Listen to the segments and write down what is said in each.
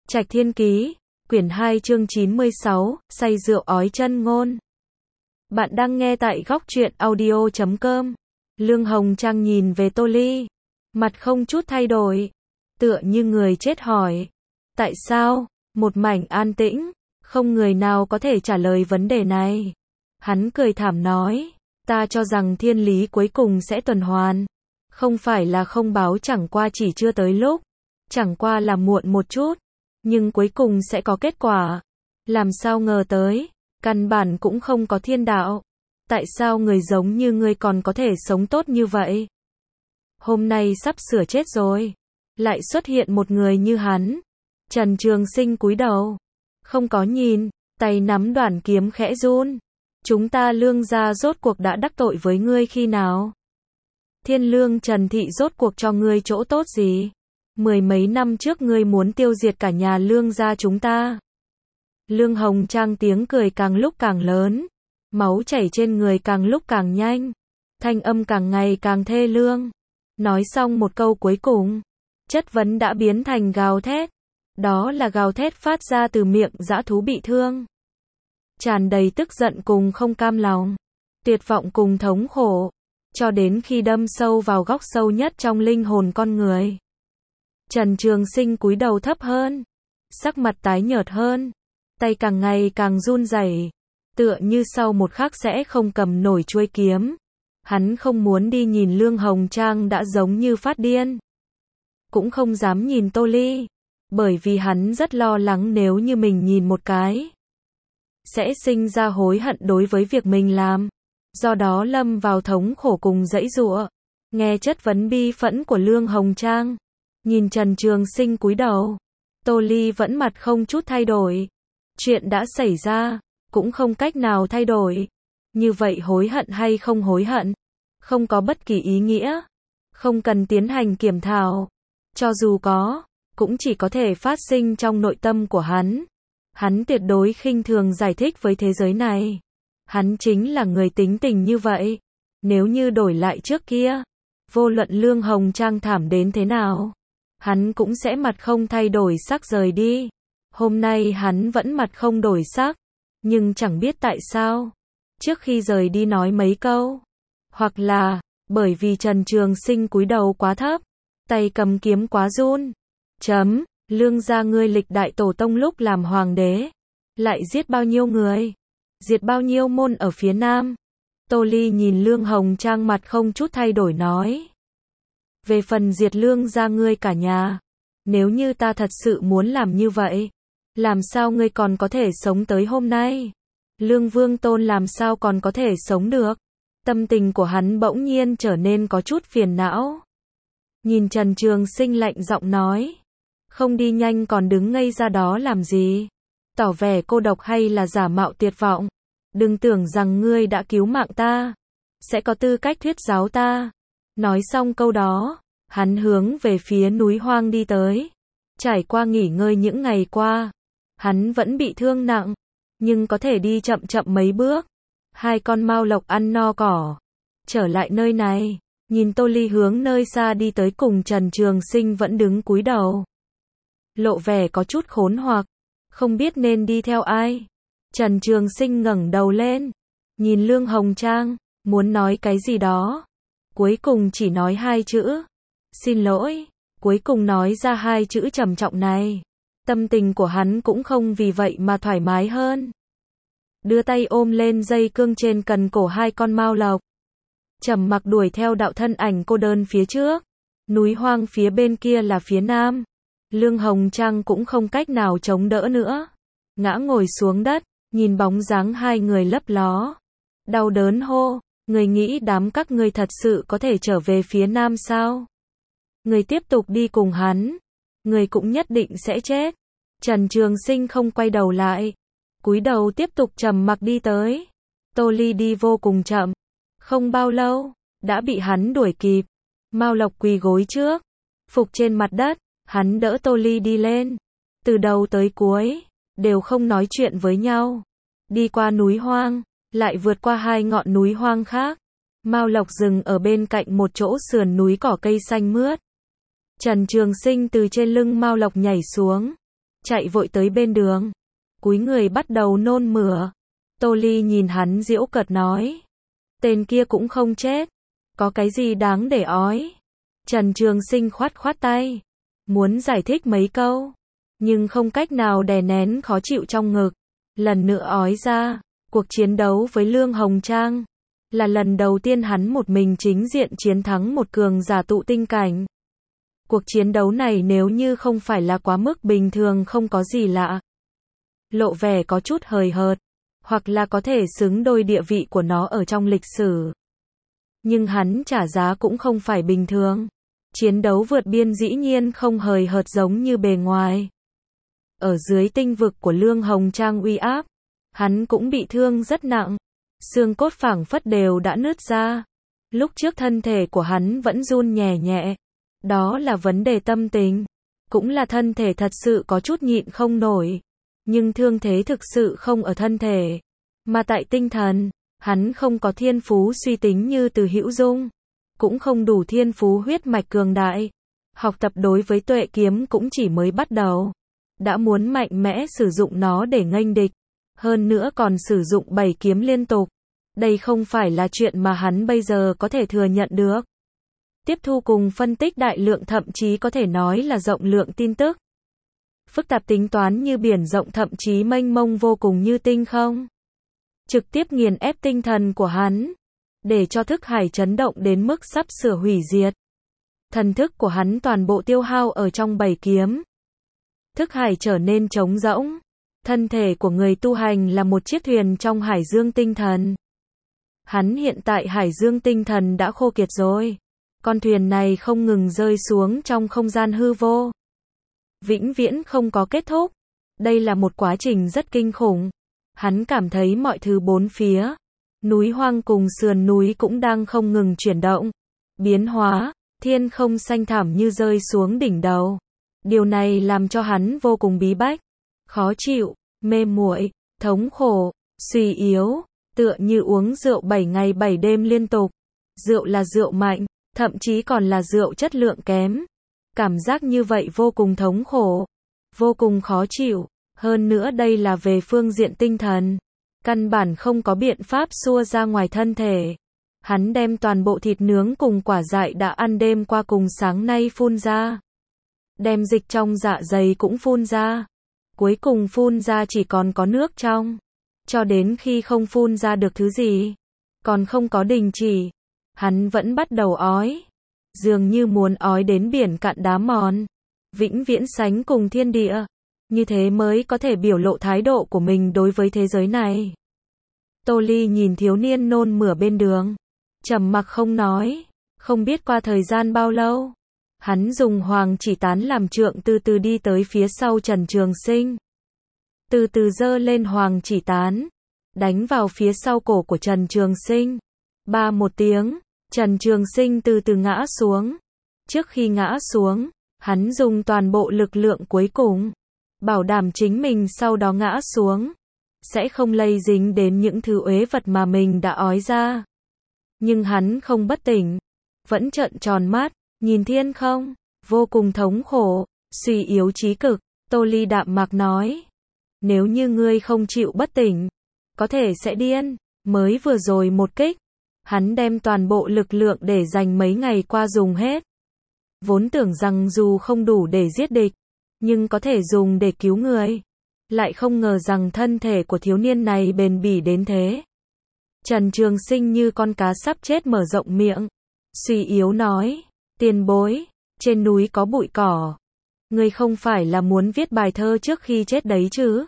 Trạch Thiên Ký, quyển 2 chương 96, say rượu ói chân ngôn. Bạn đang nghe tại góc truyện audio.com. Lương Hồng Trang nhìn về Tô Ly, mặt không chút thay đổi, tựa như người chết hỏi. Tại sao? Một mảnh an tĩnh, không người nào có thể trả lời vấn đề này. Hắn cười thảm nói, ta cho rằng thiên lý cuối cùng sẽ tuần hoàn. Không phải là không báo, chẳng qua chỉ chưa tới lúc. Chẳng qua là muộn một chút. Nhưng cuối cùng sẽ có kết quả. Làm sao ngờ tới, căn bản cũng không có thiên đạo. Tại sao người giống như ngươi còn có thể sống tốt như vậy? Hôm nay sắp sửa chết rồi. Lại xuất hiện một người như hắn. Trần Trường Sinh cúi đầu. Không có nhìn, tay nắm đoản kiếm khẽ run. Chúng ta Lương gia rốt cuộc đã đắc tội với ngươi khi nào? Thiên Lương Trần Thị rốt cuộc cho ngươi chỗ tốt gì? Mười mấy năm trước ngươi muốn tiêu diệt cả nhà Lương gia chúng ta. Lương Hồng Trang tiếng cười càng lúc càng lớn. Máu chảy trên người càng lúc càng nhanh. Thanh âm càng ngày càng thê lương. Nói xong một câu cuối cùng, chất vấn đã biến thành gào thét. Đó là gào thét phát ra từ miệng dã thú bị thương. Tràn đầy tức giận cùng không cam lòng. Tuyệt vọng cùng thống khổ. Cho đến khi đâm sâu vào góc sâu nhất trong linh hồn con người. Trần Trường Sinh cúi đầu thấp hơn. Sắc mặt tái nhợt hơn. Tay càng ngày càng run rẩy, tựa như sau một khắc sẽ không cầm nổi chuôi kiếm. Hắn không muốn đi nhìn Lương Hồng Trang đã giống như phát điên. Cũng không dám nhìn Tô Ly. Bởi vì hắn rất lo lắng nếu như mình nhìn một cái, sẽ sinh ra hối hận đối với việc mình làm. Do đó lâm vào thống khổ cùng giãy giụa. Nghe chất vấn bi phẫn của Lương Hồng Trang. Nhìn Trần Trường Sinh cúi đầu. Tô Ly vẫn mặt không chút thay đổi. Chuyện đã xảy ra, cũng không cách nào thay đổi. Như vậy hối hận hay không hối hận, không có bất kỳ ý nghĩa. Không cần tiến hành kiểm thảo. Cho dù có, cũng chỉ có thể phát sinh trong nội tâm của hắn. Hắn tuyệt đối khinh thường giải thích với thế giới này. Hắn chính là người tính tình như vậy. Nếu như đổi lại trước kia, vô luận Lương Hồng Trang thảm đến thế nào, hắn cũng sẽ mặt không thay đổi sắc rời đi. Hôm nay hắn vẫn mặt không đổi sắc, nhưng chẳng biết tại sao, trước khi rời đi nói mấy câu. Hoặc là, bởi vì Trần Trường Sinh cúi đầu quá thấp, tay cầm kiếm quá run. Lương gia ngươi lịch đại tổ tông lúc làm hoàng đế, lại giết bao nhiêu người, diệt bao nhiêu môn ở phía Nam. Tô Ly nhìn Lương Hồng Trang mặt không chút thay đổi nói. Về phần diệt Lương gia ngươi cả nhà, nếu như ta thật sự muốn làm như vậy, làm sao ngươi còn có thể sống tới hôm nay? Lương Vương Tôn làm sao còn có thể sống được? Tâm tình của hắn bỗng nhiên trở nên có chút phiền não. Nhìn Trần Trường Sinh lạnh giọng nói. Không đi nhanh còn đứng ngây ra đó làm gì? Tỏ vẻ cô độc hay là giả mạo tuyệt vọng? Đừng tưởng rằng ngươi đã cứu mạng ta, sẽ có tư cách thuyết giáo ta. Nói xong câu đó, hắn hướng về phía núi hoang đi tới. Trải qua nghỉ ngơi những ngày qua, hắn vẫn bị thương nặng, nhưng có thể đi chậm chậm mấy bước. Hai con mao lộc ăn no cỏ, trở lại nơi này, nhìn Tô Ly hướng nơi xa đi tới cùng Trần Trường Sinh vẫn đứng cúi đầu. Lộ vẻ có chút khốn hoặc, không biết nên đi theo ai. Trần Trường Sinh ngẩng đầu lên, nhìn Lương Hồng Trang, muốn nói cái gì đó. Cuối cùng chỉ nói hai chữ. Xin lỗi. Cuối cùng nói ra hai chữ trầm trọng này. Tâm tình của hắn cũng không vì vậy mà thoải mái hơn. Đưa tay ôm lên dây cương trên cần cổ hai con mao lộc. Trầm mặc đuổi theo đạo thân ảnh cô đơn phía trước. Núi hoang phía bên kia là phía nam. Lương Hồng Trang cũng không cách nào chống đỡ nữa. Ngã ngồi xuống đất, nhìn bóng dáng hai người lấp ló. Đau đớn hô, người nghĩ đám các ngươi thật sự có thể trở về phía nam sao? Người tiếp tục đi cùng hắn, người cũng nhất định sẽ chết. Trần Trường Sinh không quay đầu lại, cúi đầu tiếp tục trầm mặc đi tới. Tô Ly đi vô cùng chậm, không bao lâu, đã bị hắn đuổi kịp. Mao Lộc quỳ gối trước, phục trên mặt đất, hắn đỡ Tô Ly đi lên. Từ đầu tới cuối, đều không nói chuyện với nhau. Đi qua núi hoang, lại vượt qua hai ngọn núi hoang khác. Mao Lộc dừng ở bên cạnh một chỗ sườn núi cỏ cây xanh mướt. Trần Trường Sinh từ trên lưng Mao Lộc nhảy xuống, chạy vội tới bên đường, cúi người bắt đầu nôn mửa. Tô Ly nhìn hắn giễu cợt nói, tên kia cũng không chết, có cái gì đáng để ói. Trần Trường Sinh khoát khoát tay, muốn giải thích mấy câu, nhưng không cách nào đè nén khó chịu trong ngực, lần nữa ói ra. Cuộc chiến đấu với Lương Hồng Trang là lần đầu tiên hắn một mình chính diện chiến thắng một cường giả tụ tinh cảnh. Cuộc chiến đấu này nếu như không phải là quá mức bình thường không có gì lạ, lộ vẻ có chút hời hợt, hoặc là có thể xứng đôi địa vị của nó ở trong lịch sử. Nhưng hắn trả giá cũng không phải bình thường. Chiến đấu vượt biên dĩ nhiên không hời hợt giống như bề ngoài. Ở dưới tinh vực của Lương Hồng Trang uy áp, hắn cũng bị thương rất nặng, xương cốt phảng phất đều đã nứt ra. Lúc trước thân thể của hắn vẫn run nhẹ nhẹ, đó là vấn đề tâm tình, cũng là thân thể thật sự có chút nhịn không nổi. Nhưng thương thế thực sự không ở thân thể, mà tại tinh thần. Hắn không có thiên phú suy tính như Từ Hữu Dung, cũng không đủ thiên phú huyết mạch cường đại. Học tập đối với tuệ kiếm cũng chỉ mới bắt đầu, đã muốn mạnh mẽ sử dụng nó để nghênh địch, hơn nữa còn sử dụng 7 kiếm liên tục. Đây không phải là chuyện mà hắn bây giờ có thể thừa nhận được. Tiếp thu cùng phân tích đại lượng, thậm chí có thể nói là rộng lượng tin tức. Phức tạp tính toán như biển rộng, thậm chí mênh mông vô cùng như tinh không. Trực tiếp nghiền ép tinh thần của hắn, để cho thức hải chấn động đến mức sắp sửa hủy diệt. Thần thức của hắn toàn bộ tiêu hao ở trong 7 kiếm. Thức hải trở nên trống rỗng. Thân thể của người tu hành là một chiếc thuyền trong hải dương tinh thần. Hắn hiện tại hải dương tinh thần đã khô kiệt rồi. Con thuyền này không ngừng rơi xuống trong không gian hư vô, vĩnh viễn không có kết thúc. Đây là một quá trình rất kinh khủng. Hắn cảm thấy mọi thứ bốn phía, núi hoang cùng sườn núi cũng đang không ngừng chuyển động, biến hóa, thiên không xanh thẳm như rơi xuống đỉnh đầu. Điều này làm cho hắn vô cùng bí bách, khó chịu, mê muội, thống khổ, suy yếu, tựa như uống rượu 7 ngày 7 đêm liên tục. Rượu là rượu mạnh, thậm chí còn là rượu chất lượng kém. Cảm giác như vậy vô cùng thống khổ, vô cùng khó chịu. Hơn nữa đây là về phương diện tinh thần, căn bản không có biện pháp xua ra ngoài thân thể. Hắn đem toàn bộ thịt nướng cùng quả dại đã ăn đêm qua cùng sáng nay phun ra. Đem dịch trong dạ dày cũng phun ra. Cuối cùng phun ra chỉ còn có nước trong. Cho đến khi không phun ra được thứ gì, còn không có đình chỉ, hắn vẫn bắt đầu ói. Dường như muốn ói đến biển cạn đá mòn, vĩnh viễn sánh cùng thiên địa. Như thế mới có thể biểu lộ thái độ của mình đối với thế giới này. Tô Ly nhìn thiếu niên nôn mửa bên đường, trầm mặc không nói. Không biết qua thời gian bao lâu, hắn dùng hoàng chỉ tán làm trượng từ từ đi tới phía sau Trần Trường Sinh. Từ từ giơ lên hoàng chỉ tán, đánh vào phía sau cổ của Trần Trường Sinh. Ba một tiếng, Trần Trường Sinh từ từ ngã xuống. Trước khi ngã xuống, hắn dùng toàn bộ lực lượng cuối cùng, bảo đảm chính mình sau đó ngã xuống sẽ không lây dính đến những thứ uế vật mà mình đã ói ra. Nhưng hắn không bất tỉnh, vẫn trợn tròn mắt, nhìn thiên không, vô cùng thống khổ, suy yếu chí cực. Tô Ly đạm mạc nói, nếu như ngươi không chịu bất tỉnh, có thể sẽ điên. Mới vừa rồi một kích, hắn đem toàn bộ lực lượng để dành mấy ngày qua dùng hết. Vốn tưởng rằng dù không đủ để giết địch, nhưng có thể dùng để cứu người. Lại không ngờ rằng thân thể của thiếu niên này bền bỉ đến thế. Trần Trường Sinh như con cá sắp chết mở rộng miệng, suy yếu nói, tiền bối, trên núi có bụi cỏ. Ngươi không phải là muốn viết bài thơ trước khi chết đấy chứ?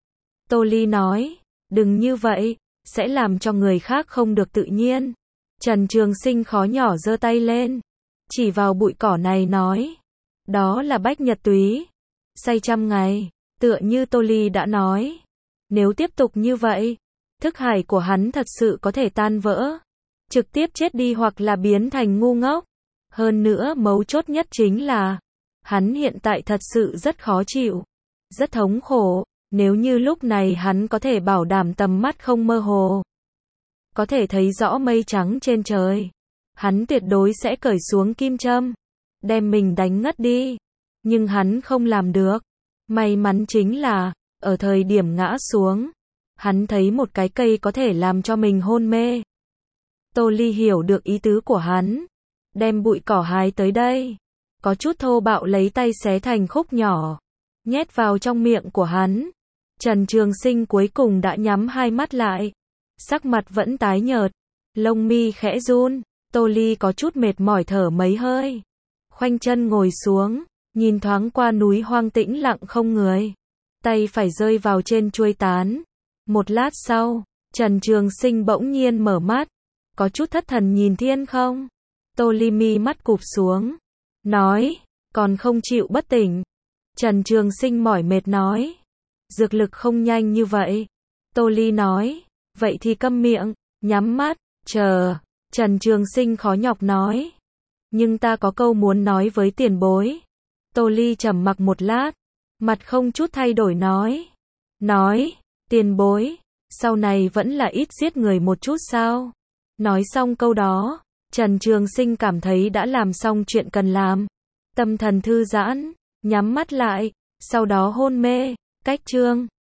Tô Ly nói, đừng như vậy, sẽ làm cho người khác không được tự nhiên. Trần Trường Sinh khó nhỏ giơ tay lên, chỉ vào bụi cỏ này nói, đó là bách nhật túy, say 100 ngày, tựa như Tô Ly đã nói. Nếu tiếp tục như vậy, thức hải của hắn thật sự có thể tan vỡ, trực tiếp chết đi hoặc là biến thành ngu ngốc. Hơn nữa mấu chốt nhất chính là, hắn hiện tại thật sự rất khó chịu, rất thống khổ. Nếu như lúc này hắn có thể bảo đảm tầm mắt không mơ hồ, có thể thấy rõ mây trắng trên trời, hắn tuyệt đối sẽ cởi xuống kim châm, đem mình đánh ngất đi. Nhưng hắn không làm được. May mắn chính là, ở thời điểm ngã xuống, hắn thấy một cái cây có thể làm cho mình hôn mê. Tô Ly hiểu được ý tứ của hắn, đem bụi cỏ hái tới đây, có chút thô bạo lấy tay xé thành khúc nhỏ, nhét vào trong miệng của hắn. Trần Trường Sinh cuối cùng đã nhắm hai mắt lại, sắc mặt vẫn tái nhợt, lông mi khẽ run. Tô Ly có chút mệt mỏi thở mấy hơi, khoanh chân ngồi xuống, nhìn thoáng qua núi hoang tĩnh lặng không người, tay phải rơi vào trên chuôi tán. Một lát sau, Trần Trường Sinh bỗng nhiên mở mắt, có chút thất thần nhìn thiên không. Tô Ly mi mắt cụp xuống, nói, còn không chịu bất tỉnh. Trần Trường Sinh mỏi mệt nói, dược lực không nhanh như vậy. Tô Ly nói, vậy thì câm miệng, nhắm mắt, chờ. Trần Trường Sinh khó nhọc nói, nhưng ta có câu muốn nói với tiền bối. Tô Ly trầm mặc một lát, mặt không chút thay đổi nói, tiền bối, sau này vẫn là ít giết người một chút sao? Nói xong câu đó, Trần Trường Sinh cảm thấy đã làm xong chuyện cần làm, tâm thần thư giãn, nhắm mắt lại, sau đó hôn mê. Cách chương